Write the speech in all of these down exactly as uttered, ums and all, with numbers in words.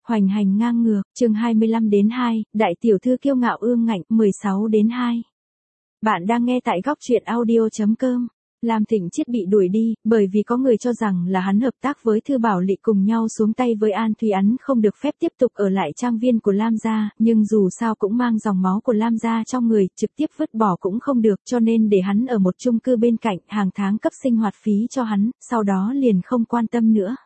Hoành hành ngang ngược, chương hai mươi lăm đến hai, đại tiểu thư kiêu ngạo ương ngạnh, mười sáu đến hai. Bạn đang nghe tại góc truyện audio.com. Lam Thịnh Chiết bị đuổi đi, bởi vì có người cho rằng là hắn hợp tác với Thư Bảo Lị cùng nhau xuống tay với An Thúy Ấn không được phép tiếp tục ở lại trang viên của Lam gia, nhưng dù sao cũng mang dòng máu của Lam gia trong người, trực tiếp vứt bỏ cũng không được, cho nên để hắn ở một chung cư bên cạnh, hàng tháng cấp sinh hoạt phí cho hắn, sau đó liền không quan tâm nữa.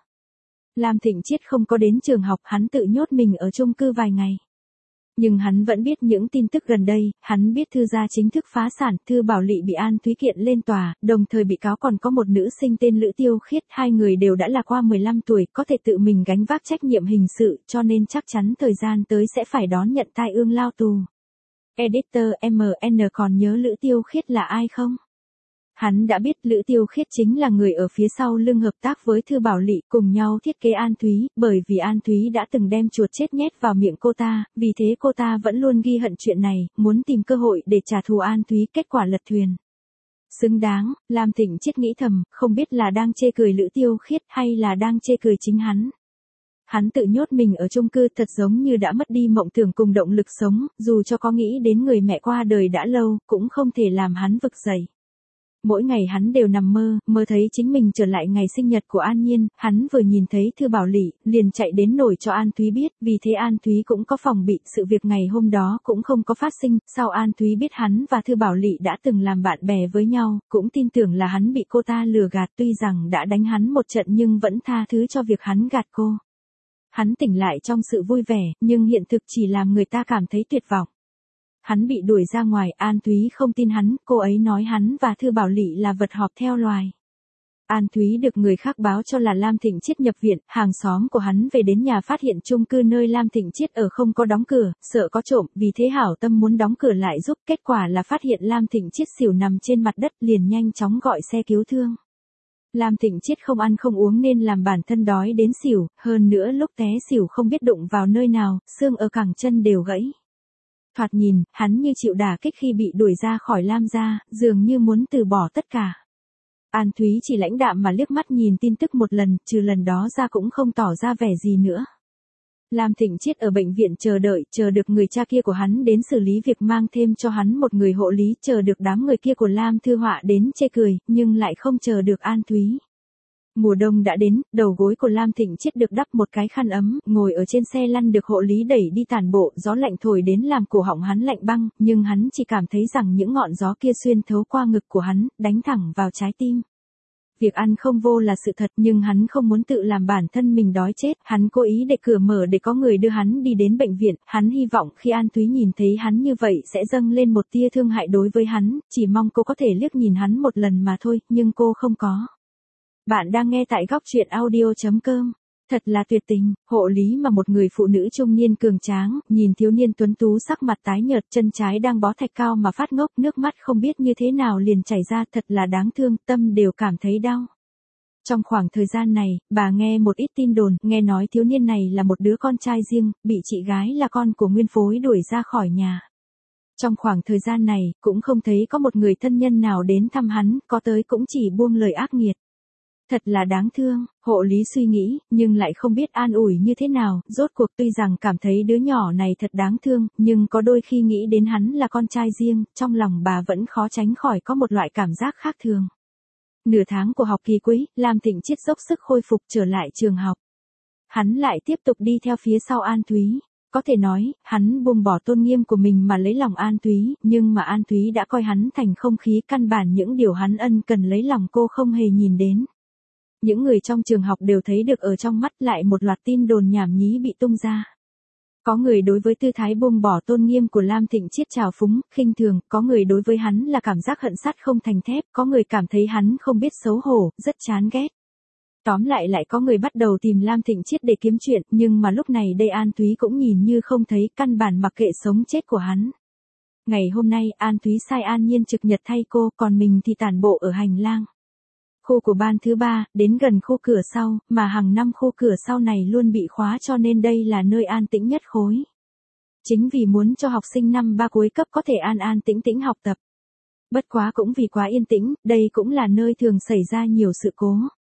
Lam Thịnh Chiết không có đến trường học, hắn tự nhốt mình ở chung cư vài ngày. Nhưng hắn vẫn biết những tin tức gần đây, hắn biết Thư gia chính thức phá sản, Thư Bảo Lị bị An Thúy kiện lên tòa, đồng thời bị cáo còn có một nữ sinh tên Lữ Tiêu Khiết, hai người đều đã là qua mười lăm tuổi, có thể tự mình gánh vác trách nhiệm hình sự, cho nên chắc chắn thời gian tới sẽ phải đón nhận tai ương lao tù. Editor em en còn nhớ Lữ Tiêu Khiết là ai không? Hắn đã biết Lữ Tiêu Khiết chính là người ở phía sau lưng hợp tác với Thư Bảo Lị cùng nhau thiết kế An Thúy, bởi vì An Thúy đã từng đem chuột chết nhét vào miệng cô ta, vì thế cô ta vẫn luôn ghi hận chuyện này, muốn tìm cơ hội để trả thù An Thúy, kết quả lật thuyền. Xứng đáng, Lam Thịnh Chiết nghĩ thầm, không biết là đang chê cười Lữ Tiêu Khiết hay là đang chê cười chính hắn. Hắn tự nhốt mình ở chung cư thật giống như đã mất đi mộng tưởng cùng động lực sống, dù cho có nghĩ đến người mẹ qua đời đã lâu, cũng không thể làm hắn vực dậy. Mỗi ngày hắn đều nằm mơ, mơ thấy chính mình trở lại ngày sinh nhật của An Nhiên, hắn vừa nhìn thấy Thư Bảo Lị, liền chạy đến nổi cho An Thúy biết, vì thế An Thúy cũng có phòng bị, sự việc ngày hôm đó cũng không có phát sinh, sau An Thúy biết hắn và Thư Bảo Lị đã từng làm bạn bè với nhau, cũng tin tưởng là hắn bị cô ta lừa gạt, tuy rằng đã đánh hắn một trận nhưng vẫn tha thứ cho việc hắn gạt cô. Hắn tỉnh lại trong sự vui vẻ, nhưng hiện thực chỉ làm người ta cảm thấy tuyệt vọng. Hắn bị đuổi ra ngoài, An Thúy không tin hắn, cô ấy nói hắn và Thư Bảo Lị là vật họp theo loài. An Thúy được người khác báo cho là Lam Thịnh Chiết nhập viện, hàng xóm của hắn về đến nhà phát hiện chung cư nơi Lam Thịnh Chiết ở không có đóng cửa, sợ có trộm, vì thế hảo tâm muốn đóng cửa lại giúp, kết quả là phát hiện Lam Thịnh Chiết xỉu nằm trên mặt đất, liền nhanh chóng gọi xe cứu thương. Lam Thịnh Chiết không ăn không uống nên làm bản thân đói đến xỉu, hơn nữa lúc té xỉu không biết đụng vào nơi nào, xương ở cẳng chân đều gãy. Thoạt nhìn, hắn như chịu đả kích khi bị đuổi ra khỏi Lam gia, dường như muốn từ bỏ tất cả. An Thúy chỉ lãnh đạm mà liếc mắt nhìn tin tức một lần, trừ lần đó ra cũng không tỏ ra vẻ gì nữa. Lam Thịnh Chiết ở bệnh viện chờ đợi, chờ được người cha kia của hắn đến xử lý việc mang thêm cho hắn một người hộ lý, chờ được đám người kia của Lam Thư Họa đến chê cười, nhưng lại không chờ được An Thúy. Mùa đông đã đến, đầu gối của Lam Thịnh Chiết được đắp một cái khăn ấm, ngồi ở trên xe lăn được hộ lý đẩy đi tản bộ, gió lạnh thổi đến làm cổ họng hắn lạnh băng, nhưng hắn chỉ cảm thấy rằng những ngọn gió kia xuyên thấu qua ngực của hắn, đánh thẳng vào trái tim. Việc ăn không vô là sự thật, nhưng hắn không muốn tự làm bản thân mình đói chết, hắn cố ý để cửa mở để có người đưa hắn đi đến bệnh viện, hắn hy vọng khi An Thúy nhìn thấy hắn như vậy sẽ dâng lên một tia thương hại đối với hắn, chỉ mong cô có thể liếc nhìn hắn một lần mà thôi, nhưng cô không có. Bạn đang nghe tại góc truyện audio.com. Thật là tuyệt tình, hộ lý mà một người phụ nữ trung niên cường tráng, nhìn thiếu niên tuấn tú sắc mặt tái nhợt, chân trái đang bó thạch cao mà phát ngốc, nước mắt không biết như thế nào liền chảy ra, thật là đáng thương, tâm đều cảm thấy đau. Trong khoảng thời gian này, bà nghe một ít tin đồn, nghe nói thiếu niên này là một đứa con trai riêng, bị chị gái là con của nguyên phối đuổi ra khỏi nhà. Trong khoảng thời gian này, cũng không thấy có một người thân nhân nào đến thăm hắn, có tới cũng chỉ buông lời ác nghiệt. Thật là đáng thương, hộ lý suy nghĩ, nhưng lại không biết an ủi như thế nào, rốt cuộc tuy rằng cảm thấy đứa nhỏ này thật đáng thương, nhưng có đôi khi nghĩ đến hắn là con trai riêng, trong lòng bà vẫn khó tránh khỏi có một loại cảm giác khác thường. Nửa tháng của học kỳ cuối, Lam Thịnh Chiết dốc sức khôi phục trở lại trường học. Hắn lại tiếp tục đi theo phía sau An Thúy. Có thể nói, hắn buông bỏ tôn nghiêm của mình mà lấy lòng An Thúy, nhưng mà An Thúy đã coi hắn thành không khí, căn bản những điều hắn ân cần lấy lòng cô không hề nhìn đến. Những người trong trường học đều thấy được ở trong mắt, lại một loạt tin đồn nhảm nhí bị tung ra. Có người đối với tư thái buông bỏ tôn nghiêm của Lam Thịnh Chiết trào phúng, khinh thường, có người đối với hắn là cảm giác hận sắt không thành thép, có người cảm thấy hắn không biết xấu hổ, rất chán ghét. Tóm lại lại có người bắt đầu tìm Lam Thịnh Chiết để kiếm chuyện, nhưng mà lúc này đây An Thúy cũng nhìn như không thấy, căn bản mặc kệ sống chết của hắn. Ngày hôm nay, An Thúy sai An Nhiên trực nhật thay cô, còn mình thì tản bộ ở hành lang. Khu của ban thứ ba, đến gần khu cửa sau, mà hàng năm khu cửa sau này luôn bị khóa cho nên đây là nơi an tĩnh nhất khối. Chính vì muốn cho học sinh năm ba cuối cấp có thể an an tĩnh tĩnh học tập. Bất quá cũng vì quá yên tĩnh, đây cũng là nơi thường xảy ra nhiều sự cố.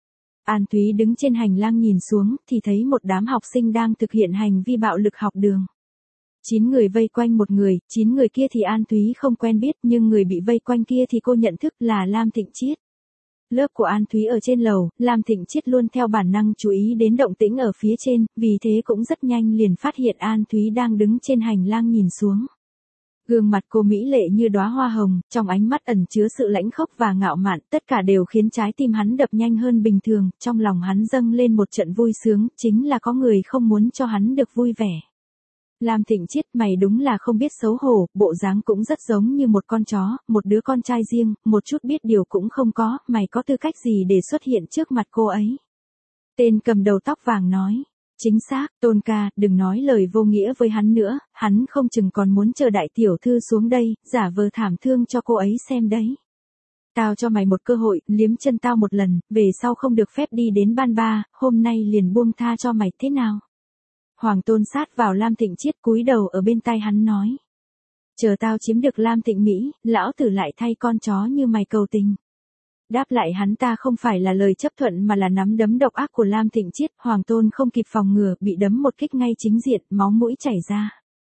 An Thúy đứng trên hành lang nhìn xuống, thì thấy một đám học sinh đang thực hiện hành vi bạo lực học đường. Chín người vây quanh một người, chín người kia thì An Thúy không quen biết, nhưng người bị vây quanh kia thì cô nhận thức là Lam Thịnh Chiết. Lớp của An Thúy ở trên lầu, Lam Thịnh Chiết luôn theo bản năng chú ý đến động tĩnh ở phía trên, vì thế cũng rất nhanh liền phát hiện An Thúy đang đứng trên hành lang nhìn xuống. Gương mặt cô mỹ lệ như đóa hoa hồng, trong ánh mắt ẩn chứa sự lãnh khốc và ngạo mạn, tất cả đều khiến trái tim hắn đập nhanh hơn bình thường, trong lòng hắn dâng lên một trận vui sướng, chính là có người không muốn cho hắn được vui vẻ. Lam Thịnh Chiết, mày đúng là không biết xấu hổ, bộ dáng cũng rất giống như một con chó, một đứa con trai riêng, một chút biết điều cũng không có, mày có tư cách gì để xuất hiện trước mặt cô ấy. Tên cầm đầu tóc vàng nói. Chính xác, Tôn ca, đừng nói lời vô nghĩa với hắn nữa, hắn không chừng còn muốn chờ đại tiểu thư xuống đây, giả vờ thảm thương cho cô ấy xem đấy. Tao cho mày một cơ hội, liếm chân tao một lần, về sau không được phép đi đến ban ba, hôm nay liền buông tha cho mày thế nào. Hoàng Tôn sát vào Lam Thịnh Chiết cúi đầu ở bên tai hắn nói. Chờ tao chiếm được Lam Thịnh Mỹ, lão tử lại thay con chó như mày cầu tình. Đáp lại hắn ta không phải là lời chấp thuận mà là nắm đấm độc ác của Lam Thịnh Chiết, Hoàng Tôn không kịp phòng ngừa, bị đấm một kích ngay chính diện, máu mũi chảy ra.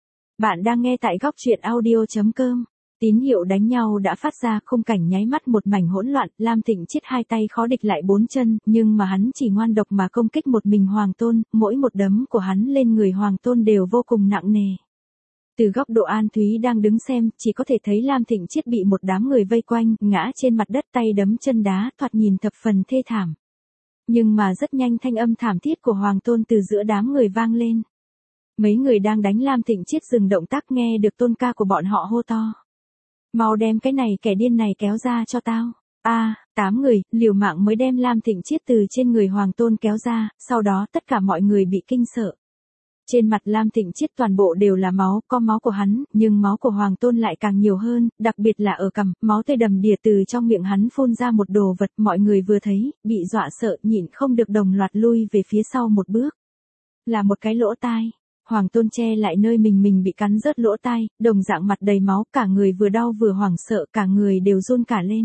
Bạn đang nghe tại góc truyện audio chấm com. Tín hiệu đánh nhau đã phát ra, khung cảnh nháy mắt một mảnh hỗn loạn, Lam Thịnh Chiết hai tay khó địch lại bốn chân, nhưng mà hắn chỉ ngoan độc mà công kích một mình Hoàng Tôn, mỗi một đấm của hắn lên người Hoàng Tôn đều vô cùng nặng nề. Từ góc độ An Thúy đang đứng xem, chỉ có thể thấy Lam Thịnh Chiết bị một đám người vây quanh, ngã trên mặt đất tay đấm chân đá, thoạt nhìn thập phần thê thảm. Nhưng mà rất nhanh thanh âm thảm thiết của Hoàng Tôn từ giữa đám người vang lên. Mấy người đang đánh Lam Thịnh Chiết dừng động tác, nghe được tôn ca của bọn họ hô to. Mau đem cái này kẻ điên này kéo ra cho tao. A, à, tám người, liều mạng mới đem Lam Thịnh Chiết từ trên người Hoàng Tôn kéo ra, sau đó tất cả mọi người bị kinh sợ. Trên mặt Lam Thịnh Chiết toàn bộ đều là máu, có máu của hắn, nhưng máu của Hoàng Tôn lại càng nhiều hơn, đặc biệt là ở cằm, máu tươi đầm đìa từ trong miệng hắn phun ra một đồ vật, mọi người vừa thấy, bị dọa sợ, nhịn không được đồng loạt lui về phía sau một bước. Là một cái lỗ tai. Hoàng Tôn che lại nơi mình mình bị cắn rớt lỗ tai, đồng dạng mặt đầy máu, cả người vừa đau vừa hoảng sợ, cả người đều run cả lên.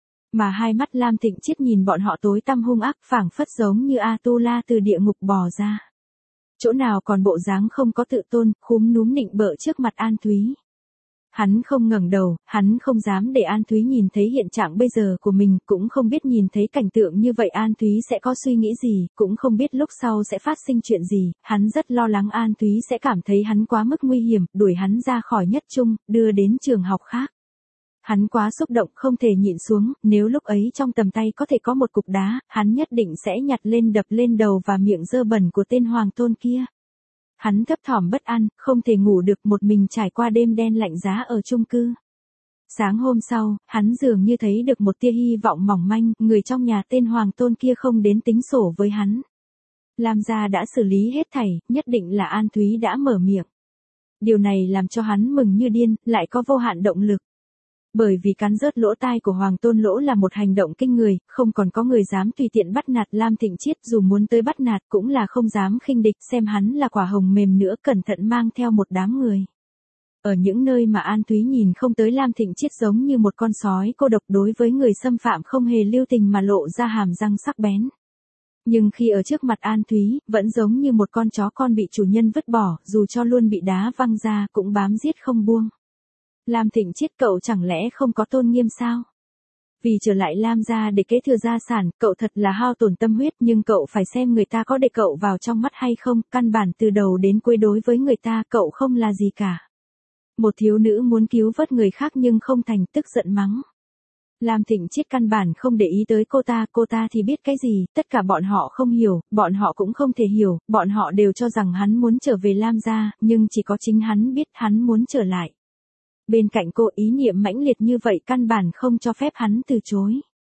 Mà hai mắt Lam Thịnh Chiết nhìn bọn họ tối tăm hung ác, phảng phất giống như A-tu-la từ địa ngục bò ra. Chỗ nào còn bộ dáng không có tự tôn, khúm núm nịnh bợ trước mặt An Thúy. Hắn không ngẩng đầu, hắn không dám để An Thúy nhìn thấy hiện trạng bây giờ của mình, cũng không biết nhìn thấy cảnh tượng như vậy An Thúy sẽ có suy nghĩ gì, cũng không biết lúc sau sẽ phát sinh chuyện gì, hắn rất lo lắng An Thúy sẽ cảm thấy hắn quá mức nguy hiểm, đuổi hắn ra khỏi nhất trung, đưa đến trường học khác. Hắn quá xúc động không thể nhịn xuống, nếu lúc ấy trong tầm tay có thể có một cục đá, hắn nhất định sẽ nhặt lên đập lên đầu và miệng dơ bẩn của tên Hoàng Tôn kia. Hắn thấp thỏm bất an, không thể ngủ được, một mình trải qua đêm đen lạnh giá ở chung cư. Sáng hôm sau, hắn dường như thấy được một tia hy vọng mỏng manh, người trong nhà tên Hoàng Tôn kia không đến tính sổ với hắn. Lam gia đã xử lý hết thảy, nhất định là An Thúy đã mở miệng. Điều này làm cho hắn mừng như điên, lại có vô hạn động lực. Bởi vì cắn rớt lỗ tai của Hoàng Tôn lỗ là một hành động kinh người, không còn có người dám tùy tiện bắt nạt Lam Thịnh Chiết, dù muốn tới bắt nạt cũng là không dám khinh địch, xem hắn là quả hồng mềm nữa, cẩn thận mang theo một đám người. Ở những nơi mà An Thúy nhìn không tới, Lam Thịnh Chiết giống như một con sói cô độc, đối với người xâm phạm không hề lưu tình mà lộ ra hàm răng sắc bén. Nhưng khi ở trước mặt An Thúy, vẫn giống như một con chó con bị chủ nhân vứt bỏ, dù cho luôn bị đá văng ra cũng bám giết không buông. Lam Thịnh Chiết, cậu chẳng lẽ không có tôn nghiêm sao? Vì trở lại Lam gia để kế thừa gia sản, cậu thật là hao tổn tâm huyết, nhưng cậu phải xem người ta có để cậu vào trong mắt hay không, căn bản từ đầu đến cuối đối với người ta cậu không là gì cả. Một thiếu nữ muốn cứu vớt người khác nhưng không thành, tức giận mắng. Lam Thịnh Chiết căn bản không để ý tới cô ta, cô ta thì biết cái gì, tất cả bọn họ không hiểu, bọn họ cũng không thể hiểu, bọn họ đều cho rằng hắn muốn trở về Lam gia, nhưng chỉ có chính hắn biết hắn muốn trở lại. Bên cạnh cô, ý niệm mãnh liệt như vậy căn bản không cho phép hắn từ chối.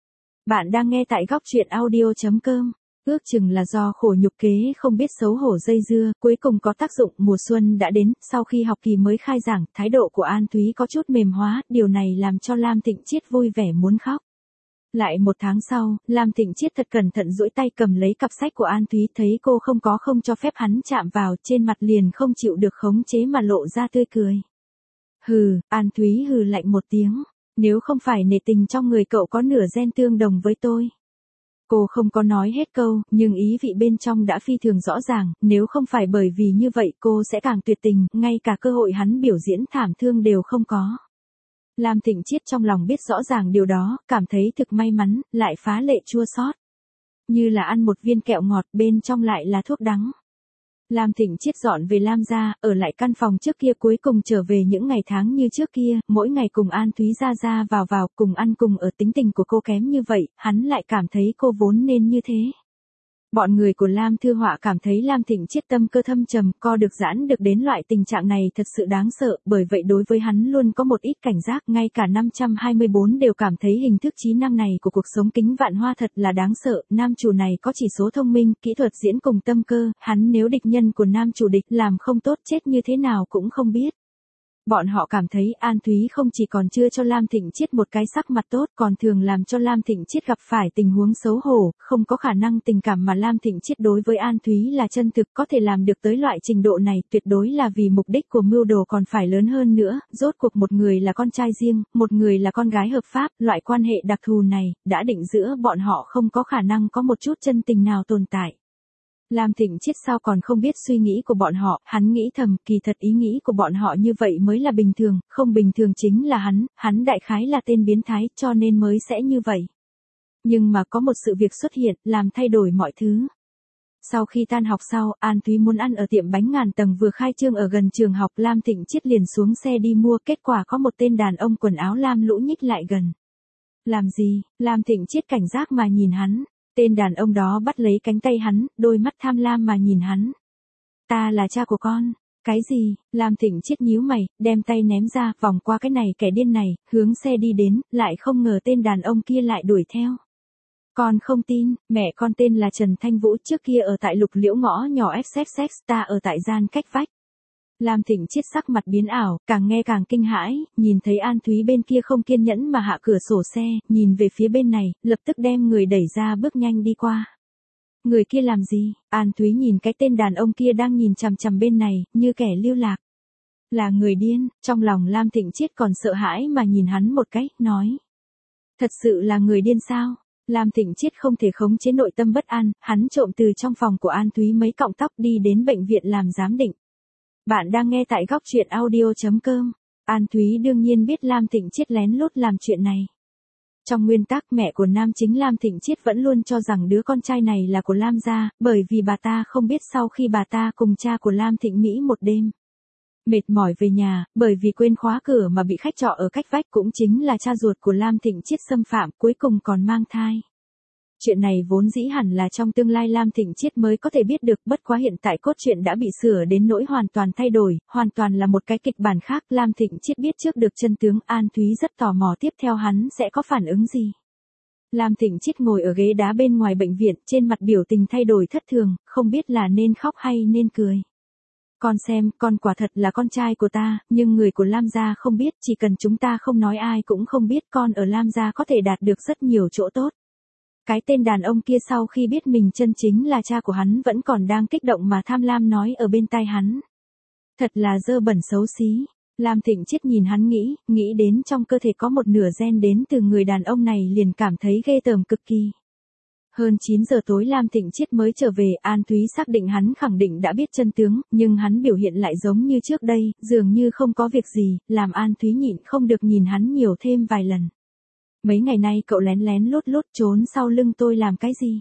Bạn đang nghe tại góc truyện audio chấm com. Ước chừng là do khổ nhục kế không biết xấu hổ dây dưa, cuối cùng có tác dụng, mùa xuân đã đến, sau khi học kỳ mới khai giảng, thái độ của An Thúy có chút mềm hóa, điều này làm cho Lam Thịnh Chiết vui vẻ muốn khóc. Lại một tháng sau, Lam Thịnh Chiết thật cẩn thận duỗi tay cầm lấy cặp sách của An Thúy, thấy cô không có không cho phép hắn chạm vào, trên mặt liền không chịu được khống chế mà lộ ra tươi cười. Hừ, An Thúy hừ lạnh một tiếng, nếu không phải nể tình trong người cậu có nửa gen tương đồng với tôi. Cô không có nói hết câu, nhưng ý vị bên trong đã phi thường rõ ràng, nếu không phải bởi vì như vậy cô sẽ càng tuyệt tình, ngay cả cơ hội hắn biểu diễn thảm thương đều không có. Lam Thịnh Chiết trong lòng biết rõ ràng điều đó, cảm thấy thực may mắn, lại phá lệ chua xót. Như là ăn một viên kẹo ngọt bên trong lại là thuốc đắng. Lam Thịnh Chiết dọn về Lam gia, ở lại căn phòng trước kia cuối cùng trở về những ngày tháng như trước kia, mỗi ngày cùng An Thúy ra ra vào vào, cùng ăn cùng ở. Tính tình của cô kém như vậy, hắn lại cảm thấy cô vốn nên như thế. Bọn người của Lam Thư Họa cảm thấy Lam Thịnh Chiết tâm cơ thâm trầm, co được giãn được đến loại tình trạng này thật sự đáng sợ, bởi vậy đối với hắn luôn có một ít cảnh giác, ngay cả năm trăm hai mươi bốn đều cảm thấy hình thức trí năng này của cuộc sống Kính Vạn Hoa thật là đáng sợ, nam chủ này có chỉ số thông minh, kỹ thuật diễn cùng tâm cơ, hắn nếu địch nhân của nam chủ địch làm không tốt chết như thế nào cũng không biết. Bọn họ cảm thấy An Thúy không chỉ còn chưa cho Lam Thịnh Chiết một cái sắc mặt tốt, còn thường làm cho Lam Thịnh Chiết gặp phải tình huống xấu hổ, không có khả năng tình cảm mà Lam Thịnh Chiết đối với An Thúy là chân thực, có thể làm được tới loại trình độ này, tuyệt đối là vì mục đích của mưu đồ còn phải lớn hơn nữa, rốt cuộc một người là con trai riêng, một người là con gái hợp pháp, loại quan hệ đặc thù này, đã định giữa bọn họ không có khả năng có một chút chân tình nào tồn tại. Lam Thịnh Chiết sao còn không biết suy nghĩ của bọn họ, hắn nghĩ thầm, kỳ thật ý nghĩ của bọn họ như vậy mới là bình thường, không bình thường chính là hắn, hắn đại khái là tên biến thái, cho nên mới sẽ như vậy. Nhưng mà có một sự việc xuất hiện, làm thay đổi mọi thứ. Sau khi tan học sau, An Thúy muốn ăn ở tiệm bánh ngàn tầng vừa khai trương ở gần trường học, Lam Thịnh Chiết liền xuống xe đi mua, kết quả có một tên đàn ông quần áo lam lũ nhích lại gần. Làm gì? Lam Thịnh Chiết cảnh giác mà nhìn hắn. Tên đàn ông đó bắt lấy cánh tay hắn, đôi mắt tham lam mà nhìn hắn. Ta là cha của con. Cái gì? Lam Thịnh Chiết nhíu mày, đem tay ném ra, vòng qua cái này kẻ điên này, hướng xe đi đến, lại không ngờ tên đàn ông kia lại đuổi theo. Con không tin, mẹ con tên là Trần Thanh Vũ, trước kia ở tại Lục Liễu ngõ nhỏ ích ích ích, ta ở tại gian cách vách. Lam Thịnh Chiết sắc mặt biến ảo, càng nghe càng kinh hãi, nhìn thấy An Thúy bên kia không kiên nhẫn mà hạ cửa sổ xe, nhìn về phía bên này, lập tức đem người đẩy ra bước nhanh đi qua. Người kia làm gì? An Thúy nhìn cái tên đàn ông kia đang nhìn chằm chằm bên này, như kẻ lưu lạc. Là người điên, trong lòng Lam Thịnh Chiết còn sợ hãi mà nhìn hắn một cái, nói. Thật sự là người điên sao? Lam Thịnh Chiết không thể khống chế nội tâm bất an, hắn trộm từ trong phòng của An Thúy mấy cọng tóc đi đến bệnh viện làm giám định. Bạn đang nghe tại góc truyện audio chấm com. An Thúy đương nhiên biết Lam Thịnh Chiết lén lút làm chuyện này. Trong nguyên tắc mẹ của nam chính Lam Thịnh Chiết vẫn luôn cho rằng đứa con trai này là của Lam gia, bởi vì bà ta không biết sau khi bà ta cùng cha của Lam Thịnh Mỹ một đêm mệt mỏi về nhà, bởi vì quên khóa cửa mà bị khách trọ ở cách vách cũng chính là cha ruột của Lam Thịnh Chiết xâm phạm, cuối cùng còn mang thai. Chuyện này vốn dĩ hẳn là trong tương lai Lam Thịnh Chiết mới có thể biết được, bất quá hiện tại cốt truyện đã bị sửa đến nỗi hoàn toàn thay đổi, hoàn toàn là một cái kịch bản khác. Lam Thịnh Chiết biết trước được chân tướng, An Thúy rất tò mò tiếp theo hắn sẽ có phản ứng gì. Lam Thịnh Chiết ngồi ở ghế đá bên ngoài bệnh viện, trên mặt biểu tình thay đổi thất thường, không biết là nên khóc hay nên cười. Con xem, con quả thật là con trai của ta, nhưng người của Lam gia không biết, chỉ cần chúng ta không nói ai cũng không biết, con ở Lam gia có thể đạt được rất nhiều chỗ tốt. Cái tên đàn ông kia sau khi biết mình chân chính là cha của hắn vẫn còn đang kích động mà tham lam nói ở bên tai hắn. Thật là dơ bẩn xấu xí. Lam Thịnh Chiết nhìn hắn nghĩ, nghĩ đến trong cơ thể có một nửa gen đến từ người đàn ông này liền cảm thấy ghê tởm cực kỳ. Hơn chín giờ tối Lam Thịnh Chiết mới trở về, An Thúy xác định hắn khẳng định đã biết chân tướng, nhưng hắn biểu hiện lại giống như trước đây, dường như không có việc gì, làm An Thúy nhịn không được nhìn hắn nhiều thêm vài lần. Mấy ngày nay cậu lén lén lút lút trốn sau lưng tôi làm cái gì?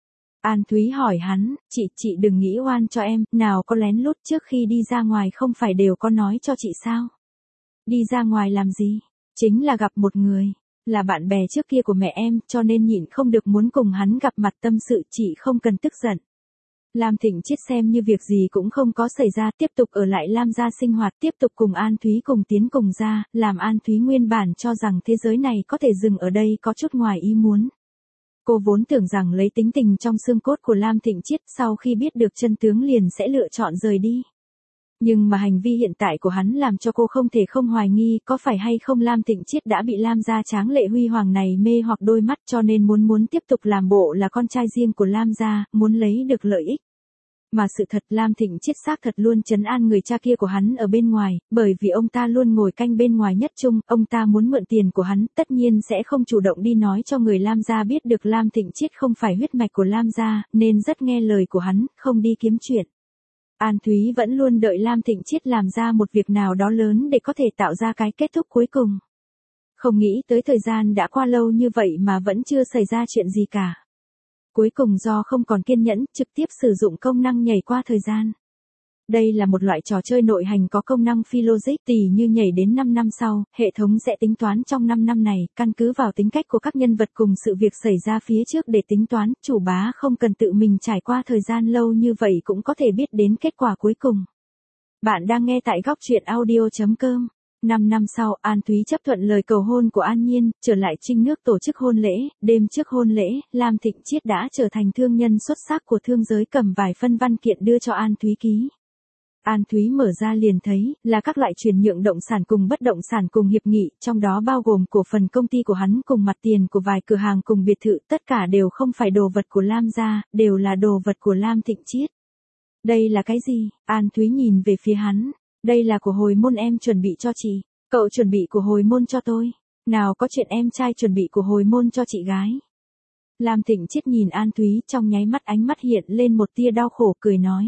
An Thúy hỏi hắn, chị, chị đừng nghĩ oan cho em, nào có lén lút, trước khi đi ra ngoài không phải đều có nói cho chị sao? Đi ra ngoài làm gì? Chính là gặp một người, là bạn bè trước kia của mẹ em, cho nên nhịn không được muốn cùng hắn gặp mặt tâm sự, chị không cần tức giận. Lam Thịnh Chiết xem như việc gì cũng không có xảy ra, tiếp tục ở lại Lam gia sinh hoạt, tiếp tục cùng An Thúy cùng tiến cùng ra, làm An Thúy nguyên bản cho rằng thế giới này có thể dừng ở đây có chút ngoài ý muốn. Cô vốn tưởng rằng lấy tính tình trong xương cốt của Lam Thịnh Chiết, sau khi biết được chân tướng liền sẽ lựa chọn rời đi. Nhưng mà hành vi hiện tại của hắn làm cho cô không thể không hoài nghi có phải hay không Lam Thịnh Chiết đã bị Lam gia tráng lệ huy hoàng này mê hoặc đôi mắt, cho nên muốn muốn tiếp tục làm bộ là con trai riêng của Lam gia, muốn lấy được lợi ích. Mà sự thật Lam Thịnh Chiết xác thật luôn trấn an người cha kia của hắn ở bên ngoài, bởi vì ông ta luôn ngồi canh bên ngoài nhất trung, ông ta muốn mượn tiền của hắn, tất nhiên sẽ không chủ động đi nói cho người Lam gia biết được Lam Thịnh Chiết không phải huyết mạch của Lam gia, nên rất nghe lời của hắn, không đi kiếm chuyện. An Thúy vẫn luôn đợi Lam Thịnh Chiết làm ra một việc nào đó lớn để có thể tạo ra cái kết thúc cuối cùng. Không nghĩ tới thời gian đã qua lâu như vậy mà vẫn chưa xảy ra chuyện gì cả. Cuối cùng do không còn kiên nhẫn, trực tiếp sử dụng công năng nhảy qua thời gian. Đây là một loại trò chơi nội hành có công năng phi logic, tỉ như nhảy đến năm năm sau, hệ thống sẽ tính toán trong năm năm này, căn cứ vào tính cách của các nhân vật cùng sự việc xảy ra phía trước để tính toán, chủ bá không cần tự mình trải qua thời gian lâu như vậy cũng có thể biết đến kết quả cuối cùng. Bạn đang nghe tại góc truyện audio chấm com. Năm năm sau, An Thúy chấp thuận lời cầu hôn của An Nhiên, trở lại Trinh Nước tổ chức hôn lễ, đêm trước hôn lễ, Lam Thịnh Chiết đã trở thành thương nhân xuất sắc của thương giới, cầm vài phân văn kiện đưa cho An Thúy ký. An Thúy mở ra liền thấy, là các loại chuyển nhượng động sản cùng bất động sản cùng hiệp nghị, trong đó bao gồm cổ phần công ty của hắn cùng mặt tiền của vài cửa hàng cùng biệt thự, tất cả đều không phải đồ vật của Lam gia, đều là đồ vật của Lam Thịnh Chiết. Đây là cái gì? An Thúy nhìn về phía hắn. Đây là của hồi môn em chuẩn bị cho chị. Cậu chuẩn bị của hồi môn cho tôi. Nào có chuyện em trai chuẩn bị của hồi môn cho chị gái. Lam Thịnh Chiết nhìn An Thúy, trong nháy mắt ánh mắt hiện lên một tia đau khổ, cười nói.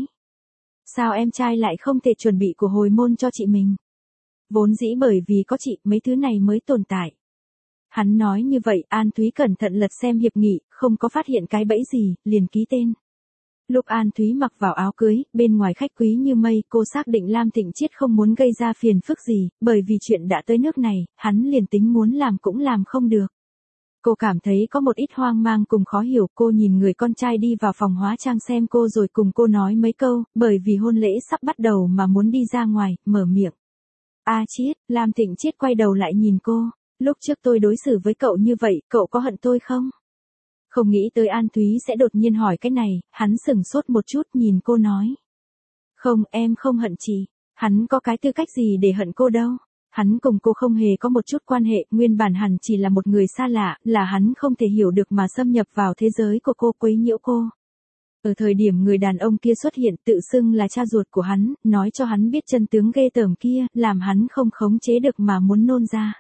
Sao em trai lại không thể chuẩn bị của hồi môn cho chị mình? Vốn dĩ bởi vì có chị, mấy thứ này mới tồn tại. Hắn nói như vậy, An Thúy cẩn thận lật xem hiệp nghị, không có phát hiện cái bẫy gì, liền ký tên. Lúc An Thúy mặc vào áo cưới, bên ngoài khách quý như mây, cô xác định Lam Thịnh Chiết không muốn gây ra phiền phức gì, bởi vì chuyện đã tới nước này, hắn liền tính muốn làm cũng làm không được. Cô cảm thấy có một ít hoang mang cùng khó hiểu, cô nhìn người con trai đi vào phòng hóa trang xem cô rồi cùng cô nói mấy câu, bởi vì hôn lễ sắp bắt đầu mà muốn đi ra ngoài, mở miệng. A Chiết, Lam Thịnh Chiết quay đầu lại nhìn cô, lúc trước tôi đối xử với cậu như vậy, cậu có hận tôi không? Không nghĩ tới An Thúy sẽ đột nhiên hỏi cái này, hắn sửng sốt một chút nhìn cô nói. Không, em không hận chị, hắn có cái tư cách gì để hận cô đâu. Hắn cùng cô không hề có một chút quan hệ, nguyên bản hẳn chỉ là một người xa lạ, là hắn không thể hiểu được mà xâm nhập vào thế giới của cô, quấy nhiễu cô. Ở thời điểm người đàn ông kia xuất hiện, tự xưng là cha ruột của hắn, nói cho hắn biết chân tướng ghê tởm kia, làm hắn không khống chế được mà muốn nôn ra.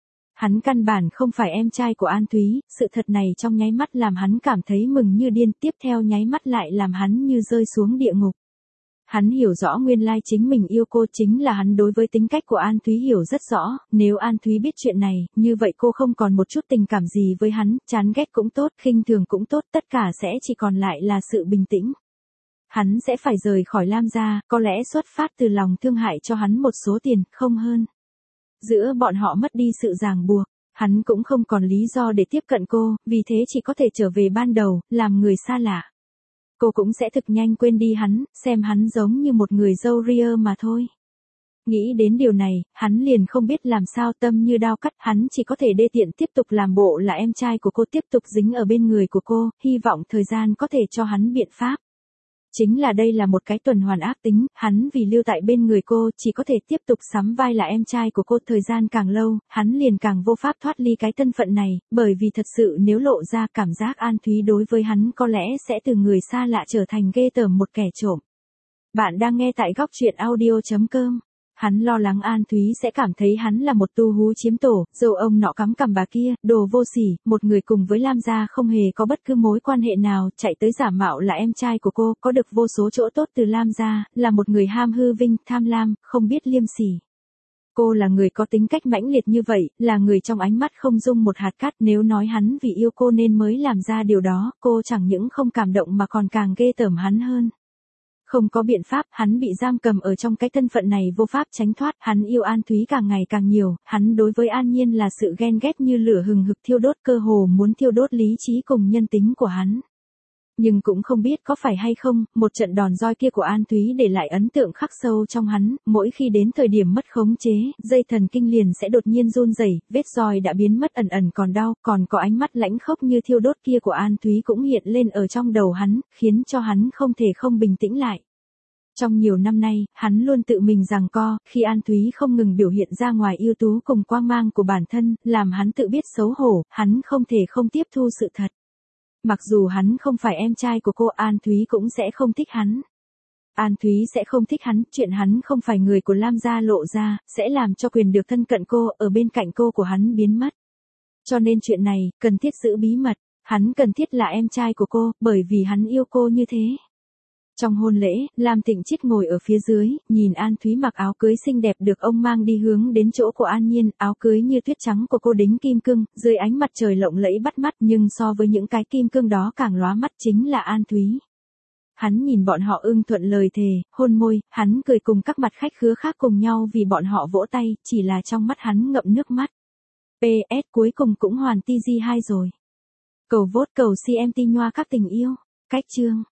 Hắn căn bản không phải em trai của An Thúy, sự thật này trong nháy mắt làm hắn cảm thấy mừng như điên, tiếp theo nháy mắt lại làm hắn như rơi xuống địa ngục. Hắn hiểu rõ nguyên lai chính mình yêu cô, chính là hắn đối với tính cách của An Thúy hiểu rất rõ, nếu An Thúy biết chuyện này, như vậy cô không còn một chút tình cảm gì với hắn, chán ghét cũng tốt, khinh thường cũng tốt, tất cả sẽ chỉ còn lại là sự bình tĩnh. Hắn sẽ phải rời khỏi Lam gia, có lẽ xuất phát từ lòng thương hại cho hắn một số tiền, không hơn. Giữa bọn họ mất đi sự ràng buộc, hắn cũng không còn lý do để tiếp cận cô, vì thế chỉ có thể trở về ban đầu, làm người xa lạ. Cô cũng sẽ thực nhanh quên đi hắn, xem hắn giống như một người dâu ria mà thôi. Nghĩ đến điều này, hắn liền không biết làm sao, tâm như đao cắt, hắn chỉ có thể đê tiện tiếp tục làm bộ là em trai của cô, tiếp tục dính ở bên người của cô, hy vọng thời gian có thể cho hắn biện pháp. Chính là đây là một cái tuần hoàn ác tính, hắn vì lưu tại bên người cô, chỉ có thể tiếp tục sắm vai là em trai của cô, thời gian càng lâu, hắn liền càng vô pháp thoát ly cái thân phận này, bởi vì thật sự nếu lộ ra, cảm giác An Thúy đối với hắn có lẽ sẽ từ người xa lạ trở thành ghê tởm một kẻ trộm. Bạn đang nghe tại góc truyện audio chấm com. Hắn lo lắng An Thúy sẽ cảm thấy hắn là một tu hú chiếm tổ, dâu ông nọ cắm cằm bà kia, đồ vô sỉ, một người cùng với Lam gia không hề có bất cứ mối quan hệ nào, chạy tới giả mạo là em trai của cô, có được vô số chỗ tốt từ Lam gia, là một người ham hư vinh, tham lam, không biết liêm sỉ. Cô là người có tính cách mãnh liệt như vậy, là người trong ánh mắt không dung một hạt cát, nếu nói hắn vì yêu cô nên mới làm ra điều đó, cô chẳng những không cảm động mà còn càng ghê tởm hắn hơn. Không có biện pháp, hắn bị giam cầm ở trong cái thân phận này vô pháp tránh thoát, hắn yêu An Thúy càng ngày càng nhiều, hắn đối với An Nhiên là sự ghen ghét như lửa hừng hực thiêu đốt, cơ hồ muốn thiêu đốt lý trí cùng nhân tính của hắn. Nhưng cũng không biết có phải hay không, một trận đòn roi kia của An Thúy để lại ấn tượng khắc sâu trong hắn, mỗi khi đến thời điểm mất khống chế, dây thần kinh liền sẽ đột nhiên run rẩy, vết roi đã biến mất ẩn ẩn còn đau, còn có ánh mắt lãnh khốc như thiêu đốt kia của An Thúy cũng hiện lên ở trong đầu hắn, khiến cho hắn không thể không bình tĩnh lại. Trong nhiều năm nay, hắn luôn tự mình giằng co, khi An Thúy không ngừng biểu hiện ra ngoài ưu tú cùng quang mang của bản thân, làm hắn tự biết xấu hổ, hắn không thể không tiếp thu sự thật. Mặc dù hắn không phải em trai của cô, An Thúy cũng sẽ không thích hắn. An Thúy sẽ không thích hắn, chuyện hắn không phải người của Lam gia lộ ra, sẽ làm cho quyền được thân cận cô, ở bên cạnh cô của hắn biến mất. Cho nên chuyện này, cần thiết giữ bí mật, hắn cần thiết là em trai của cô, bởi vì hắn yêu cô như thế. Trong hôn lễ, Lam Thịnh Chiết ngồi ở phía dưới, nhìn An Thúy mặc áo cưới xinh đẹp được ông mang đi hướng đến chỗ của An Nhiên, áo cưới như tuyết trắng của cô đính kim cương, dưới ánh mặt trời lộng lẫy bắt mắt nhưng so với những cái kim cương đó càng lóa mắt chính là An Thúy. Hắn nhìn bọn họ ưng thuận lời thề, hôn môi, hắn cười cùng các mặt khách khứa khác cùng nhau vì bọn họ vỗ tay, chỉ là trong mắt hắn ngậm nước mắt. pê ét cuối cùng cũng hoàn ti gi hai rồi. Cầu vote cầu xê em tê nhoa các tình yêu. Cách chương